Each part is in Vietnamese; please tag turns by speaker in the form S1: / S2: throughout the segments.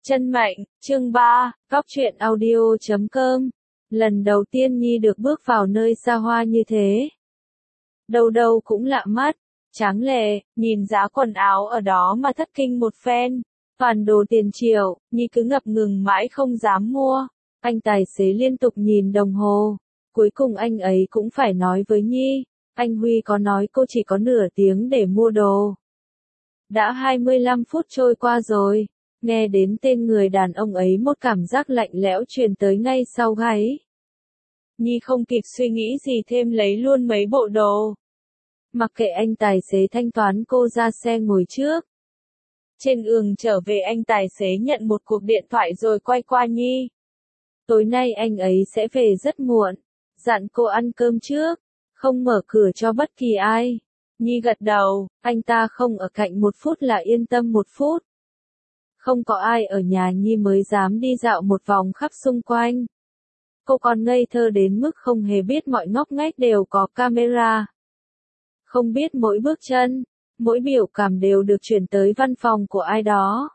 S1: Chân mệnh, chương 3, Góc truyện audio.com. Lần đầu tiên Nhi được bước vào nơi xa hoa như thế. Đâu đâu cũng lạ mắt, tráng lệ, nhìn giá quần áo ở đó mà thất kinh một phen. Toàn đồ tiền triệu, Nhi cứ ngập ngừng mãi không dám mua. Anh tài xế liên tục nhìn đồng hồ. Cuối cùng anh ấy cũng phải nói với Nhi. Anh Huy có nói cô chỉ có nửa tiếng để mua đồ. Đã 25 phút trôi qua rồi. Nghe đến tên người đàn ông ấy một cảm giác lạnh lẽo truyền tới ngay sau gáy. Nhi không kịp suy nghĩ gì thêm lấy luôn mấy bộ đồ. Mặc kệ anh tài xế thanh toán cô ra xe ngồi trước. Trên đường trở về anh tài xế nhận một cuộc điện thoại rồi quay qua Nhi. Tối nay anh ấy sẽ về rất muộn. Dặn cô ăn cơm trước. Không mở cửa cho bất kỳ ai. Nhi gật đầu, anh ta không ở cạnh một phút là yên tâm một phút. Không có ai ở nhà Nhi mới dám đi dạo một vòng khắp xung quanh. Cô còn ngây thơ đến mức không hề biết mọi ngóc ngách đều có camera. Không biết mỗi bước chân, mỗi biểu cảm đều được chuyển tới văn phòng của ai đó.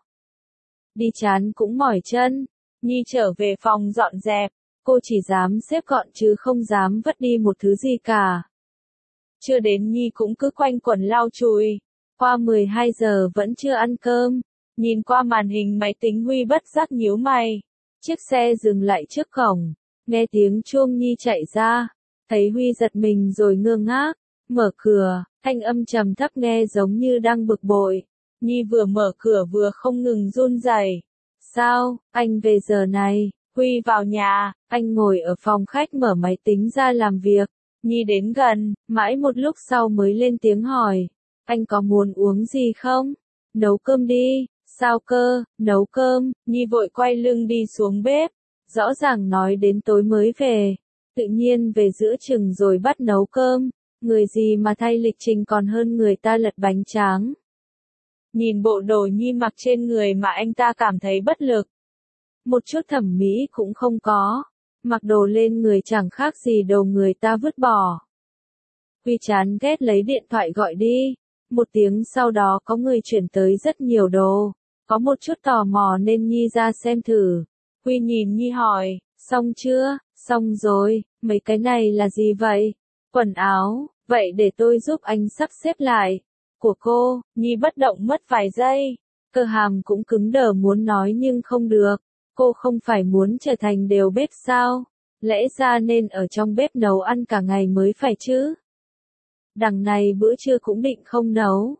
S1: Đi chán cũng mỏi chân, Nhi trở về phòng dọn dẹp, cô chỉ dám xếp gọn chứ không dám vứt đi một thứ gì cả. Chưa đến Nhi cũng cứ quanh quẩn lau chùi, qua 12 giờ vẫn chưa ăn cơm. Nhìn qua màn hình máy tính Huy bất giác nhíu mày. Chiếc xe dừng lại trước cổng. Nghe tiếng chuông Nhi chạy ra. Thấy Huy giật mình rồi ngơ ngác. Mở cửa, thanh âm trầm thấp nghe giống như đang bực bội. Nhi vừa mở cửa vừa không ngừng run rẩy. Sao, anh về giờ này? Huy vào nhà, anh ngồi ở phòng khách mở máy tính ra làm việc. Nhi đến gần, mãi một lúc sau mới lên tiếng hỏi. Anh có muốn uống gì không? Nấu cơm đi. Sao cơ, nấu cơm, Nhi vội quay lưng đi xuống bếp, rõ ràng nói đến tối mới về, tự nhiên về giữa chừng rồi bắt nấu cơm, người gì mà thay lịch trình còn hơn người ta lật bánh tráng. Nhìn bộ đồ Nhi mặc trên người mà anh ta cảm thấy bất lực. Một chút thẩm mỹ cũng không có, mặc đồ lên người chẳng khác gì đồ người ta vứt bỏ. Huy chán ghét lấy điện thoại gọi đi, một tiếng sau đó có người chuyển tới rất nhiều đồ. Có một chút tò mò nên Nhi ra xem thử. Huy nhìn Nhi hỏi, xong chưa? Xong rồi, mấy cái này là gì vậy? Quần áo, vậy để tôi giúp anh sắp xếp lại. Của cô, Nhi bất động mất vài giây. Cơ hàm cũng cứng đờ muốn nói nhưng không được. Cô không phải muốn trở thành đều bếp sao? Lẽ ra nên ở trong bếp nấu ăn cả ngày mới phải chứ? Đằng này bữa trưa cũng định không nấu.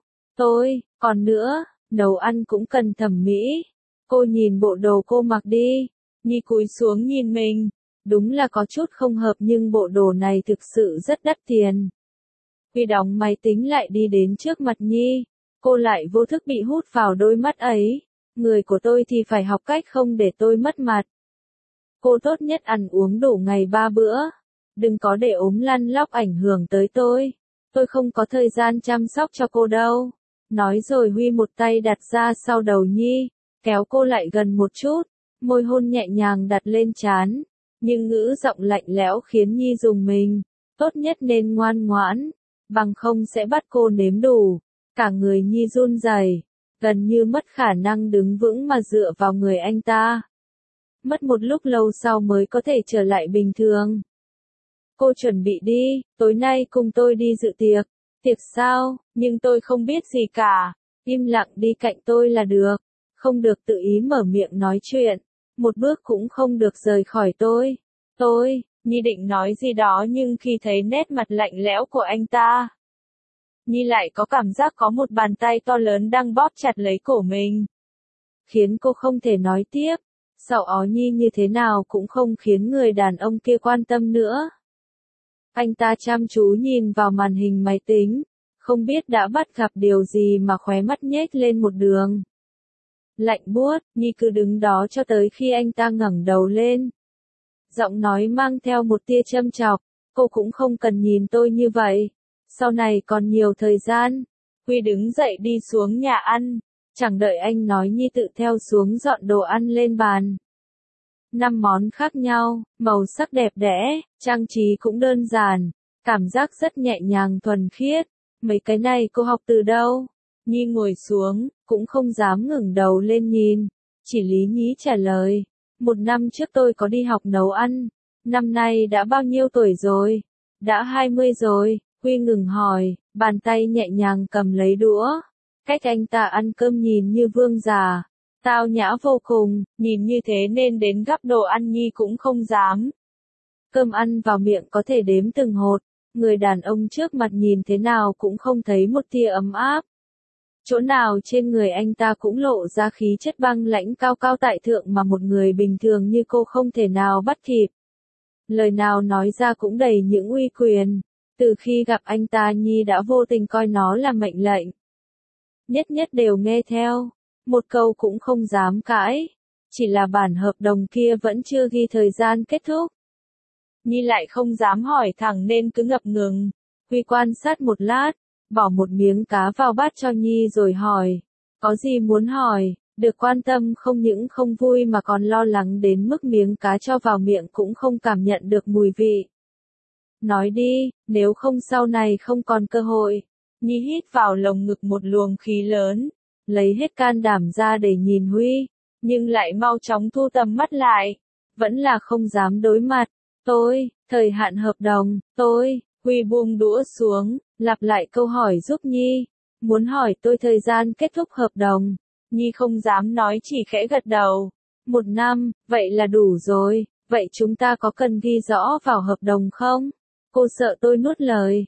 S1: Còn nữa. Nấu ăn cũng cần thẩm mỹ. Cô nhìn bộ đồ cô mặc đi. Nhi cúi xuống nhìn mình. Đúng là có chút không hợp nhưng bộ đồ này thực sự rất đắt tiền. Huy đóng máy tính lại đi đến trước mặt Nhi. Cô lại vô thức bị hút vào đôi mắt ấy. Người của tôi thì phải học cách không để tôi mất mặt. Cô tốt nhất ăn uống đủ ngày 3 bữa. Đừng có để ốm lăn lóc ảnh hưởng tới tôi. Tôi không có thời gian chăm sóc cho cô đâu. Nói rồi Huy một tay đặt ra sau đầu Nhi, kéo cô lại gần một chút, môi hôn nhẹ nhàng đặt lên trán, nhưng ngữ giọng lạnh lẽo khiến Nhi rùng mình, tốt nhất nên ngoan ngoãn, bằng không sẽ bắt cô nếm đủ. Cả người Nhi run rẩy, gần như mất khả năng đứng vững mà dựa vào người anh ta. Mất một lúc lâu sau mới có thể trở lại bình thường. Cô chuẩn bị đi, tối nay cùng tôi đi dự tiệc. Tiệc sao, nhưng tôi không biết gì cả, im lặng đi cạnh tôi là được, không được tự ý mở miệng nói chuyện, một bước cũng không được rời khỏi tôi. Nhi định nói gì đó nhưng khi thấy nét mặt lạnh lẽo của anh ta, Nhi lại có cảm giác có một bàn tay to lớn đang bóp chặt lấy cổ mình. Khiến cô không thể nói tiếp, sau ó Nhi như thế nào cũng không khiến người đàn ông kia quan tâm nữa. Anh ta chăm chú nhìn vào màn hình máy tính, không biết đã bắt gặp điều gì mà khóe mắt nhếch lên một đường. Lạnh buốt, Nhi cứ đứng đó cho tới khi anh ta ngẩng đầu lên. Giọng nói mang theo một tia châm chọc, cô cũng không cần nhìn tôi như vậy. Sau này còn nhiều thời gian. Huy đứng dậy đi xuống nhà ăn, chẳng đợi anh nói Nhi tự theo xuống dọn đồ ăn lên bàn. 5 món khác nhau, màu sắc đẹp đẽ, trang trí cũng đơn giản, cảm giác rất nhẹ nhàng thuần khiết. Mấy cái này cô học từ đâu? Nhi ngồi xuống, cũng không dám ngẩng đầu lên nhìn, Chỉ Lý Nhĩ trả lời. 1 năm trước tôi có đi học nấu ăn. Năm nay đã bao nhiêu tuổi rồi? Đã 20 rồi. Huy ngừng hỏi, bàn tay nhẹ nhàng cầm lấy đũa. Cách anh ta ăn cơm nhìn như vương giả. Tao nhã vô cùng, nhìn như thế nên đến gắp đồ ăn Nhi cũng không dám. Cơm ăn vào miệng có thể đếm từng hột. Người đàn ông trước mặt nhìn thế nào cũng không thấy một tia ấm áp. Chỗ nào trên người anh ta cũng lộ ra khí chất băng lãnh cao cao tại thượng mà một người bình thường như cô không thể nào bắt kịp. Lời nào nói ra cũng đầy những uy quyền. Từ khi gặp anh ta Nhi đã vô tình coi nó là mệnh lệnh. Nhất nhất đều nghe theo. Một câu cũng không dám cãi. Chỉ là bản hợp đồng kia vẫn chưa ghi thời gian kết thúc. Nhi lại không dám hỏi thẳng nên cứ ngập ngừng. Huy quan sát một lát, bỏ một miếng cá vào bát cho Nhi rồi hỏi. Có gì muốn hỏi? Được quan tâm không những không vui mà còn lo lắng đến mức miếng cá cho vào miệng cũng không cảm nhận được mùi vị. Nói đi, nếu không sau này không còn cơ hội. Nhi hít vào lồng ngực một luồng khí lớn, lấy hết can đảm ra để nhìn Huy, nhưng lại mau chóng thu tầm mắt lại. Vẫn là không dám đối mặt. Thời hạn hợp đồng, Huy buông đũa xuống, lặp lại câu hỏi giúp Nhi. Muốn hỏi tôi thời gian kết thúc hợp đồng. Nhi không dám nói chỉ khẽ gật đầu. 1 năm, vậy là đủ rồi, vậy chúng ta có cần ghi rõ vào hợp đồng không? Cô sợ tôi nuốt lời.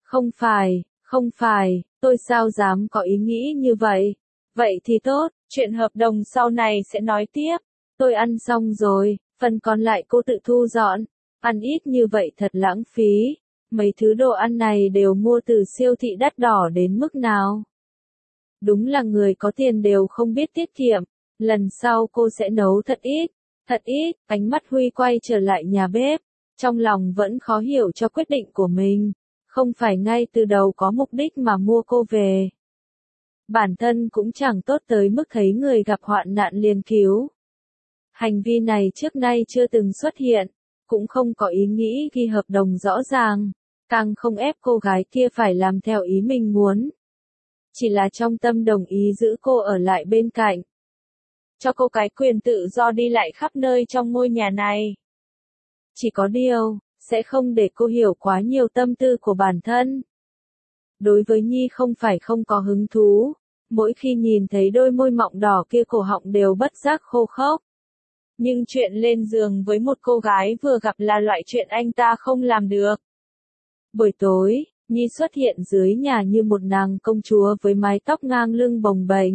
S1: Không phải, tôi sao dám có ý nghĩ như vậy. Vậy thì tốt, chuyện hợp đồng sau này sẽ nói tiếp. Tôi ăn xong rồi, phần còn lại cô tự thu dọn. Ăn ít như vậy thật lãng phí. Mấy thứ đồ ăn này đều mua từ siêu thị đắt đỏ đến mức nào. Đúng là người có tiền đều không biết tiết kiệm. Lần sau cô sẽ nấu thật ít. Ánh mắt Huy quay trở lại nhà bếp. Trong lòng vẫn khó hiểu cho quyết định của mình. Không phải ngay từ đầu có mục đích mà mua cô về. Bản thân cũng chẳng tốt tới mức thấy người gặp hoạn nạn liền cứu. Hành vi này trước nay chưa từng xuất hiện. Cũng không có ý nghĩ ghi hợp đồng rõ ràng. Càng không ép cô gái kia phải làm theo ý mình muốn. Chỉ là trong tâm đồng ý giữ cô ở lại bên cạnh. Cho cô cái quyền tự do đi lại khắp nơi trong ngôi nhà này. Chỉ có điều, sẽ không để cô hiểu quá nhiều tâm tư của bản thân. Đối với Nhi không phải không có hứng thú. Mỗi khi nhìn thấy đôi môi mọng đỏ kia cổ họng đều bất giác khô khốc. Nhưng chuyện lên giường với một cô gái vừa gặp là loại chuyện anh ta không làm được. Buổi tối, Nhi xuất hiện dưới nhà như một nàng công chúa với mái tóc ngang lưng bồng bềnh.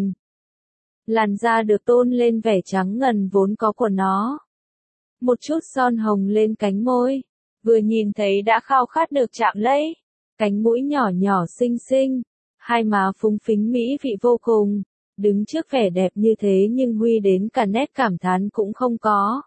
S1: Làn da được tôn lên vẻ trắng ngần vốn có của nó. Một chút son hồng lên cánh môi. Vừa nhìn thấy đã khao khát được chạm lấy. Cánh mũi nhỏ nhỏ xinh xinh. Hai má phúng phính mỹ vị vô cùng. Đứng trước vẻ đẹp như thế nhưng Huy đến cả nét cảm thán cũng không có.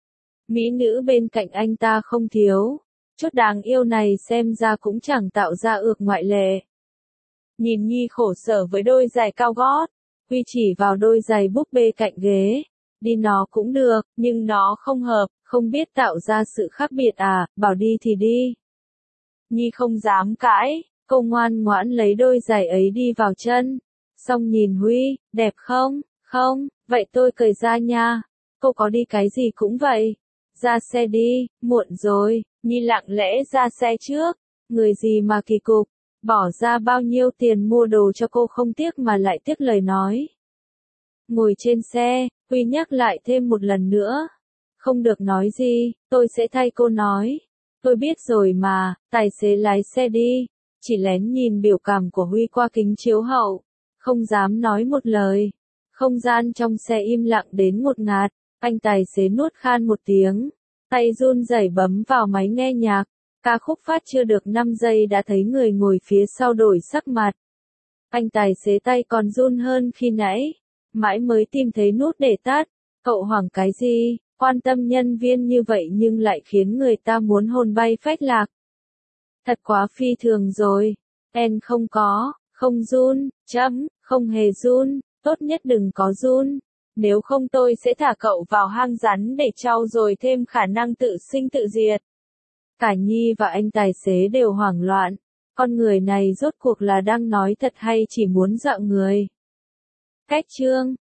S1: Mỹ nữ bên cạnh anh ta không thiếu. Chút đáng yêu này xem ra cũng chẳng tạo ra ược ngoại lệ. Nhìn Nhi khổ sở với đôi giày cao gót. Huy chỉ vào đôi giày búp bê cạnh ghế. Đi nó cũng được, nhưng nó không hợp, không biết tạo ra sự khác biệt à, bảo đi thì đi. Nhi không dám cãi, cô ngoan ngoãn lấy đôi giày ấy đi vào chân. Xong nhìn Huy, đẹp không? Không, vậy tôi cởi ra nha. Cô có đi cái gì cũng vậy. Ra xe đi, muộn rồi. Nhi lặng lẽ ra xe trước. Người gì mà kỳ cục. Bỏ ra bao nhiêu tiền mua đồ cho cô không tiếc mà lại tiếc lời nói. Ngồi trên xe, Huy nhắc lại thêm một lần nữa. Không được nói gì, tôi sẽ thay cô nói. Tôi biết rồi mà, tài xế lái xe đi. Chỉ lén nhìn biểu cảm của Huy qua kính chiếu hậu. Không dám nói một lời. Không gian trong xe im lặng đến ngột ngạt. Anh tài xế nuốt khan một tiếng. Tay run rẩy bấm vào máy nghe nhạc. Ca khúc phát chưa được 5 giây đã thấy người ngồi phía sau đổi sắc mặt. Anh tài xế tay còn run hơn khi nãy. Mãi mới tìm thấy nút để tắt. Cậu hoảng cái gì? Quan tâm nhân viên như vậy nhưng lại khiến người ta muốn hồn bay phách lạc. Thật quá phi thường rồi. En không run, không hề run, tốt nhất đừng có run. Nếu không tôi sẽ thả cậu vào hang rắn để trau dồi thêm khả năng tự sinh tự diệt. Cả Nhi và anh tài xế đều hoảng loạn. Con người này rốt cuộc là đang nói thật hay chỉ muốn dọa người? Cách chương